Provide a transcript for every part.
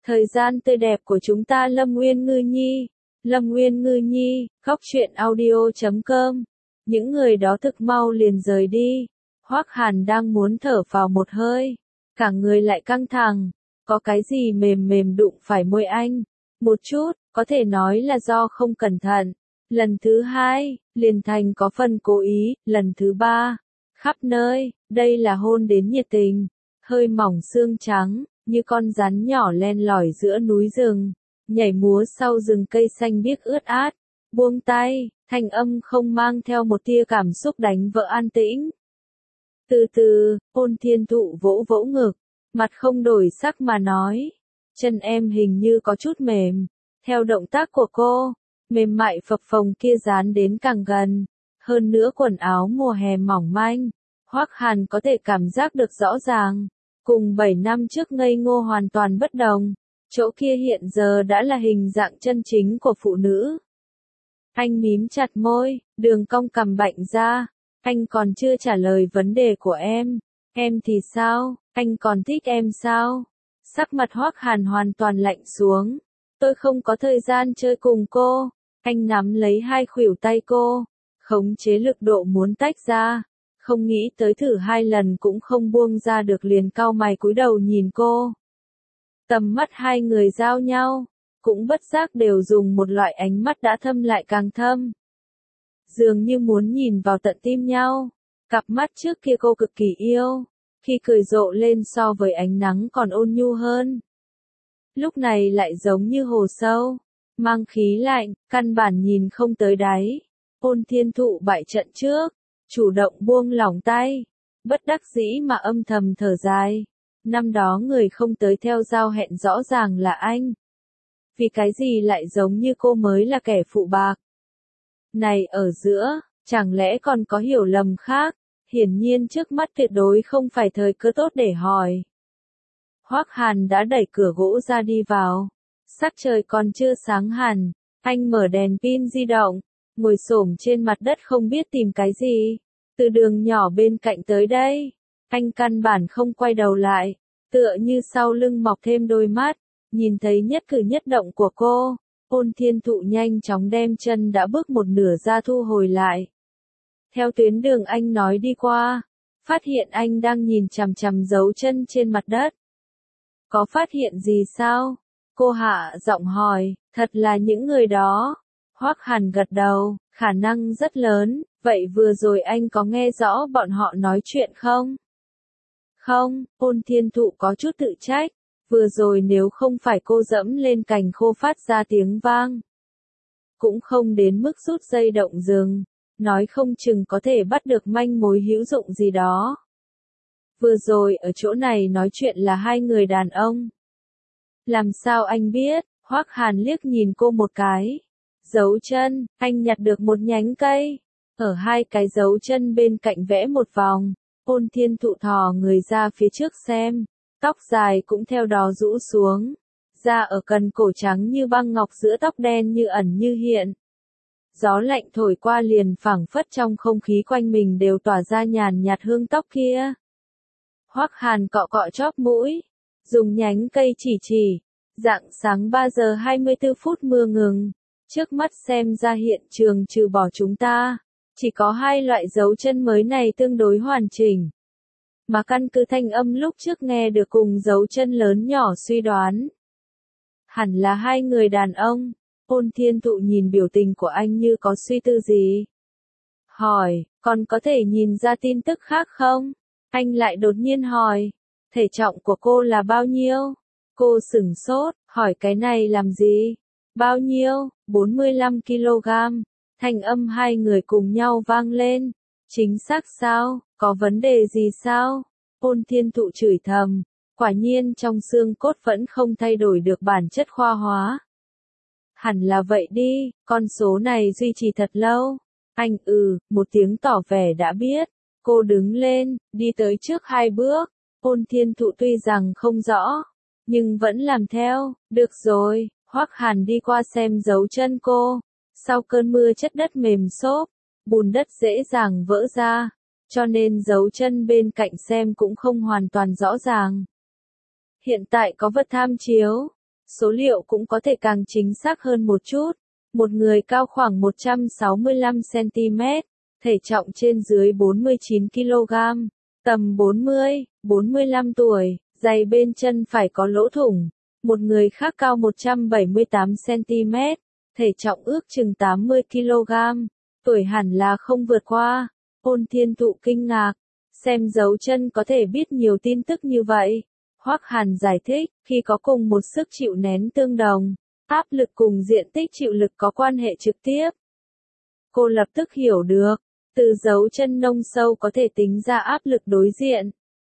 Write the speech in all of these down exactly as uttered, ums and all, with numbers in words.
Thời gian tươi đẹp của chúng ta. Lâm Nguyên Ngư Nhi. Lâm Nguyên Ngư Nhi, góc truyện audio chấm com. Những người đó thực mau liền rời đi. Hoắc Hàn đang muốn thở vào một hơi. Cả người lại căng thẳng. Có cái gì mềm mềm đụng phải môi anh. Một chút, có thể nói là do không cẩn thận. Lần thứ hai, liền thành có phần cố ý. Lần thứ ba, khắp nơi, đây là hôn đến nhiệt tình. Hơi mỏng xương trắng, như con rắn nhỏ len lỏi giữa núi rừng. Nhảy múa sau rừng cây xanh biếc ướt át. Buông tay, thanh âm không mang theo một tia cảm xúc đánh vỡ an tĩnh. Từ từ, Ôn Thiên Thụ vỗ vỗ ngực, mặt không đổi sắc mà nói. Chân em hình như có chút mềm. Theo động tác của cô, mềm mại phập phồng kia dán đến càng gần. Hơn nữa quần áo mùa hè mỏng manh. Hoắc Hàn có thể cảm giác được rõ ràng. Cùng bảy năm trước ngây ngô hoàn toàn bất đồng. Chỗ kia hiện giờ đã là hình dạng chân chính của phụ nữ. Anh mím chặt môi, đường cong cằm bạnh ra. Anh còn chưa trả lời vấn đề của em. Em thì sao, anh còn thích em sao? Sắc mặt Hoắc Hàn hoàn toàn lạnh xuống. Tôi không có thời gian chơi cùng cô. Anh nắm lấy hai khuỷu tay cô, khống chế lực độ muốn tách ra. Không nghĩ tới thử hai lần cũng không buông ra được, liền cau mày cúi đầu nhìn cô. Tầm mắt hai người giao nhau, cũng bất giác đều dùng một loại ánh mắt đã thâm lại càng thâm. Dường như muốn nhìn vào tận tim nhau. Cặp mắt trước kia cô cực kỳ yêu, khi cười rộ lên so với ánh nắng còn ôn nhu hơn. Lúc này lại giống như hồ sâu, mang khí lạnh, căn bản nhìn không tới đáy. Ôn Thiên Thụ bại trận trước, chủ động buông lỏng tay, bất đắc dĩ mà âm thầm thở dài. Năm đó người không tới theo giao hẹn rõ ràng là anh. Vì cái gì lại giống như cô mới là kẻ phụ bạc? Này ở giữa, chẳng lẽ còn có hiểu lầm khác? Hiển nhiên trước mắt tuyệt đối không phải thời cơ tốt để hỏi. Hoắc Hàn đã đẩy cửa gỗ ra đi vào. Sắc trời còn chưa sáng hẳn, anh mở đèn pin di động, ngồi xổm trên mặt đất không biết tìm cái gì. Từ đường nhỏ bên cạnh tới đây, anh căn bản không quay đầu lại, tựa như sau lưng mọc thêm đôi mắt, nhìn thấy nhất cử nhất động của cô. Ôn Thiên Thụ nhanh chóng đem chân đã bước một nửa ra thu hồi lại. Theo tuyến đường anh nói đi qua, phát hiện anh đang nhìn chằm chằm dấu chân trên mặt đất. Có phát hiện gì sao? Cô hạ giọng hỏi. Thật là những người đó. Hoắc Hàn gật đầu, khả năng rất lớn. Vậy vừa rồi anh có nghe rõ bọn họ nói chuyện không? Không, Ôn Thiên Thụ có chút tự trách. Vừa rồi nếu không phải cô dẫm lên cành khô phát ra tiếng vang, cũng không đến mức rút dây động rừng, nói không chừng có thể bắt được manh mối hữu dụng gì đó. Vừa rồi ở chỗ này nói chuyện là hai người đàn ông. Làm sao anh biết? Hoắc Hàn liếc nhìn cô một cái. Dấu chân, anh nhặt được một nhánh cây. Ở hai cái dấu chân bên cạnh vẽ một vòng. Ôn Thiên Thụ thò người ra phía trước xem. Tóc dài cũng theo đó rũ xuống. Da ở cần cổ trắng như băng ngọc, giữa tóc đen như ẩn như hiện. Gió lạnh thổi qua liền phảng phất trong không khí quanh mình đều tỏa ra nhàn nhạt hương tóc kia. Hoắc Hàn cọ cọ chóp mũi, dùng nhánh cây chỉ chỉ. Rạng sáng ba giờ hai mươi tư phút mưa ngừng. Trước mắt xem ra hiện trường trừ bỏ chúng ta, chỉ có hai loại dấu chân mới này tương đối hoàn chỉnh. Mà căn cứ thanh âm lúc trước nghe được cùng dấu chân lớn nhỏ suy đoán, hẳn là hai người đàn ông. Ôn Thiên Thụ nhìn biểu tình của anh như có suy tư gì. Hỏi, còn có thể nhìn ra tin tức khác không? Anh lại đột nhiên hỏi, thể trọng của cô là bao nhiêu? Cô sửng sốt, hỏi cái này làm gì? Bao nhiêu? bốn mươi lăm ki lô gam. Thanh âm hai người cùng nhau vang lên. Chính xác sao? Có vấn đề gì sao? Ôn Thiên Thụ chửi thầm. Quả nhiên trong xương cốt vẫn không thay đổi được bản chất khoa hóa. Hẳn là vậy đi, con số này duy trì thật lâu. Anh ừ, một tiếng tỏ vẻ đã biết. Cô đứng lên, đi tới trước hai bước. Ôn Thiên Thụ tuy rằng không rõ, nhưng vẫn làm theo. Được rồi, Hoắc Hàn đi qua xem dấu chân cô. Sau cơn mưa chất đất mềm xốp, bùn đất dễ dàng vỡ ra, cho nên dấu chân bên cạnh xem cũng không hoàn toàn rõ ràng. Hiện tại có vật tham chiếu, Số liệu cũng có thể càng chính xác hơn một chút. Một người cao khoảng một trăm sáu mươi lăm xăng-ti-mét, thể trọng trên dưới bốn mươi chín ki lô gam, tầm bốn mươi, bốn mươi lăm tuổi, giày bên chân phải có lỗ thủng. Một người khác cao một trăm bảy mươi tám xăng-ti-mét, thể trọng ước chừng tám mươi ki lô gam, tuổi hẳn là không vượt qua. Ôn Thiên Thụ kinh ngạc, xem dấu chân có thể biết nhiều tin tức như vậy. Hoắc Hàn giải thích, khi có cùng một sức chịu nén tương đồng, áp lực cùng diện tích chịu lực có quan hệ trực tiếp. Cô lập tức hiểu được, từ dấu chân nông sâu có thể tính ra áp lực đối diện.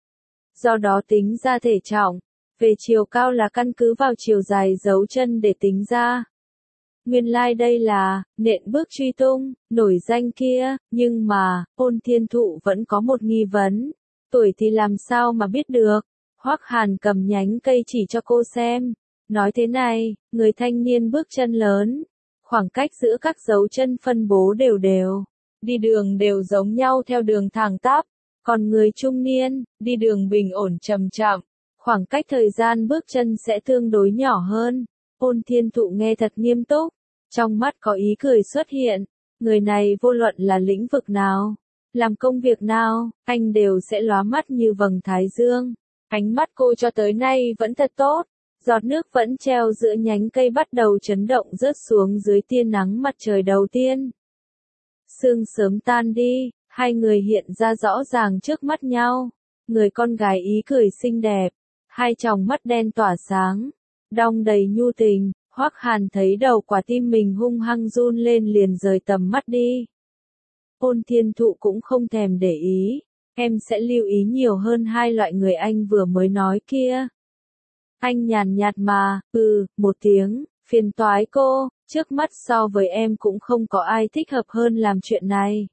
Do đó tính ra thể trọng, về chiều cao là căn cứ vào chiều dài dấu chân để tính ra. Nguyên lai like đây là, nện bước truy tung, nổi danh kia, nhưng mà, Ôn Thiên Thụ vẫn có một nghi vấn. Tuổi thì làm sao mà biết được? Hoắc Hàn cầm nhánh cây chỉ cho cô xem. Nói thế này, người thanh niên bước chân lớn. Khoảng cách giữa các dấu chân phân bố đều đều. Đi đường đều giống nhau theo đường thẳng tắp. Còn người trung niên, đi đường bình ổn chậm chậm. Khoảng cách thời gian bước chân sẽ tương đối nhỏ hơn. Ôn Thiên Thụ nghe thật nghiêm túc. Trong mắt có ý cười xuất hiện. Người này vô luận là lĩnh vực nào, làm công việc nào, anh đều sẽ lóa mắt như vầng thái dương. Ánh mắt cô cho tới nay vẫn thật tốt. Giọt nước vẫn treo giữa nhánh cây bắt đầu chấn động rớt xuống dưới tia nắng mặt trời đầu tiên. Sương sớm tan đi, hai người hiện ra rõ ràng trước mắt nhau. Người con gái ý cười xinh đẹp, hai tròng mắt đen tỏa sáng, đong đầy nhu tình. Hoắc Hàn thấy đầu quả tim mình hung hăng run lên liền rời tầm mắt đi. Ôn Thiên Thụ cũng không thèm để ý, em sẽ lưu ý nhiều hơn hai loại người anh vừa mới nói kia. Anh nhàn nhạt mà, ừ, một tiếng, phiền toái cô, trước mắt so với em cũng không có ai thích hợp hơn làm chuyện này.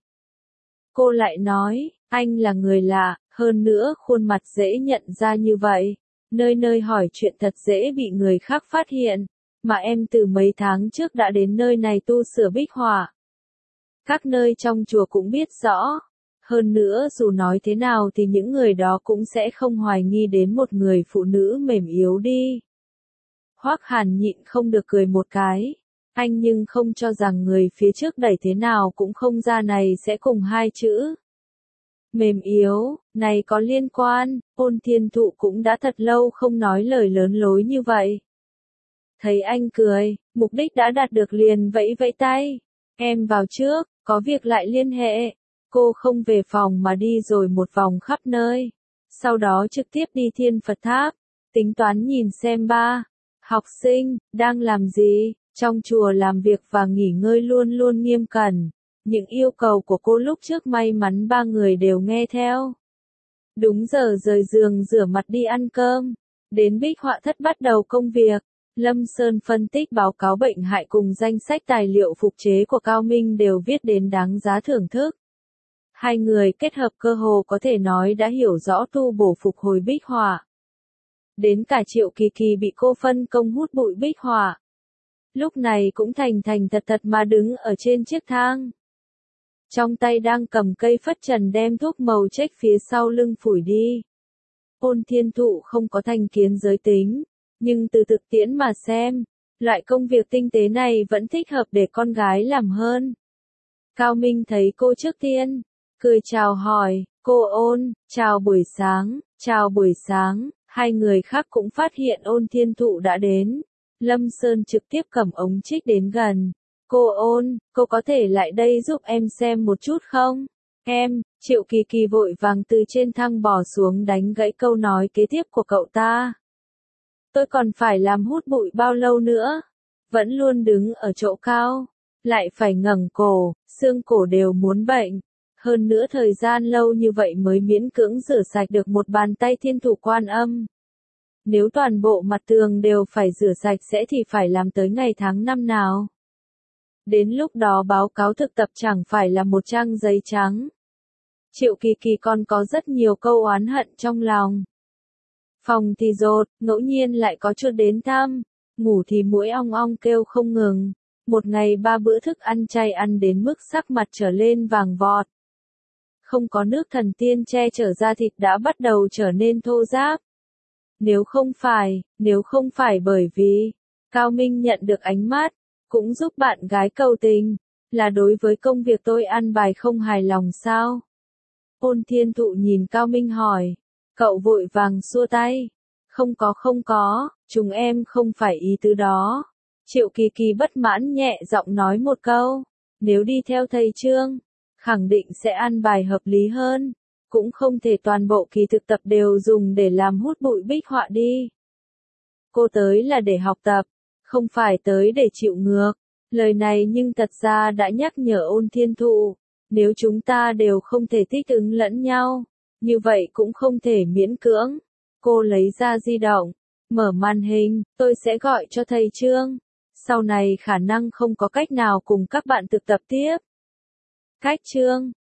Cô lại nói, anh là người lạ, hơn nữa khuôn mặt dễ nhận ra như vậy, nơi nơi hỏi chuyện thật dễ bị người khác phát hiện. Mà em từ mấy tháng trước đã đến nơi này tu sửa bích họa. Các nơi trong chùa cũng biết rõ. Hơn nữa dù nói thế nào thì những người đó cũng sẽ không hoài nghi đến một người phụ nữ mềm yếu đi. Hoắc Hàn nhịn không được cười một cái. Anh nhưng không cho rằng người phía trước đẩy thế nào cũng không ra này sẽ cùng hai chữ. Mềm yếu, này có liên quan, Ôn Thiên Thụ cũng đã thật lâu không nói lời lớn lối như vậy. Thấy anh cười, mục đích đã đạt được liền vẫy vẫy tay. Em vào trước, có việc lại liên hệ. Cô không về phòng mà đi rồi một vòng khắp nơi. Sau đó trực tiếp đi Thiên Phật Tháp. Tính toán nhìn xem ba học sinh đang làm gì. Trong chùa làm việc và nghỉ ngơi luôn luôn nghiêm cẩn. Những yêu cầu của cô lúc trước may mắn ba người đều nghe theo. Đúng giờ rời giường rửa mặt đi ăn cơm. Đến bích họa thất bắt đầu công việc. Lâm Sơn phân tích báo cáo bệnh hại cùng danh sách tài liệu phục chế của Cao Minh đều viết đến đáng giá thưởng thức. Hai người kết hợp cơ hồ có thể nói đã hiểu rõ tu bổ phục hồi bích họa. Đến cả Triệu Kỳ Kỳ bị cô phân công hút bụi bích họa. Lúc này cũng thành thành thật thật mà đứng ở trên chiếc thang. Trong tay đang cầm cây phất trần đem thuốc màu trách phía sau lưng phủi đi. Ôn Thiên Thụ không có thành kiến giới tính. Nhưng từ thực tiễn mà xem, loại công việc tinh tế này vẫn thích hợp để con gái làm hơn. Cao Minh thấy cô trước tiên, cười chào hỏi, cô Ôn, chào buổi sáng, chào buổi sáng, hai người khác cũng phát hiện Ôn Thiên Thụ đã đến. Lâm Sơn trực tiếp cầm ống trích đến gần. Cô Ôn, cô có thể lại đây giúp em xem một chút không? Em, Triệu Kỳ Kỳ vội vàng từ trên thang bò xuống đánh gãy câu nói kế tiếp của cậu ta. Tôi còn phải làm hút bụi bao lâu nữa? Vẫn luôn đứng ở chỗ cao, lại phải ngẩng cổ, xương cổ đều muốn bệnh. Hơn nữa thời gian lâu như vậy mới miễn cưỡng rửa sạch được một bàn tay Thiên Thủ Quan Âm. Nếu toàn bộ mặt tường đều phải rửa sạch sẽ thì phải làm tới ngày tháng năm nào? Đến lúc đó báo cáo thực tập chẳng phải là một trang giấy trắng. Triệu Kỳ Kỳ còn có rất nhiều câu oán hận trong lòng. Phòng thì dột, ngẫu nhiên lại có chuột đến thăm, ngủ thì muỗi ong ong kêu không ngừng, một ngày ba bữa thức ăn chay ăn đến mức sắc mặt trở lên vàng vọt. Không có nước thần tiên che chở da thịt đã bắt đầu trở nên thô ráp. Nếu không phải, nếu không phải bởi vì, Cao Minh nhận được ánh mắt, cũng giúp bạn gái cầu tình, là đối với công việc tôi ăn bài không hài lòng sao? Ôn Thiên Thụ nhìn Cao Minh hỏi, cậu vội vàng xua tay. Không có không có, chúng em không phải ý tứ đó. Triệu Kỳ Kỳ bất mãn nhẹ giọng nói một câu, nếu đi theo thầy Trương, khẳng định sẽ ăn bài hợp lý hơn, cũng không thể toàn bộ kỳ thực tập đều dùng để làm hút bụi bích họa đi. Cô tới là để học tập, không phải tới để chịu ngược. Lời này nhưng thật ra đã nhắc nhở Ôn Thiên Thụ, nếu chúng ta đều không thể thích ứng lẫn nhau, như vậy cũng không thể miễn cưỡng. Cô lấy ra di động, mở màn hình, tôi sẽ gọi cho thầy Trương. Sau này khả năng không có cách nào cùng các bạn thực tập tiếp. Cách Trương,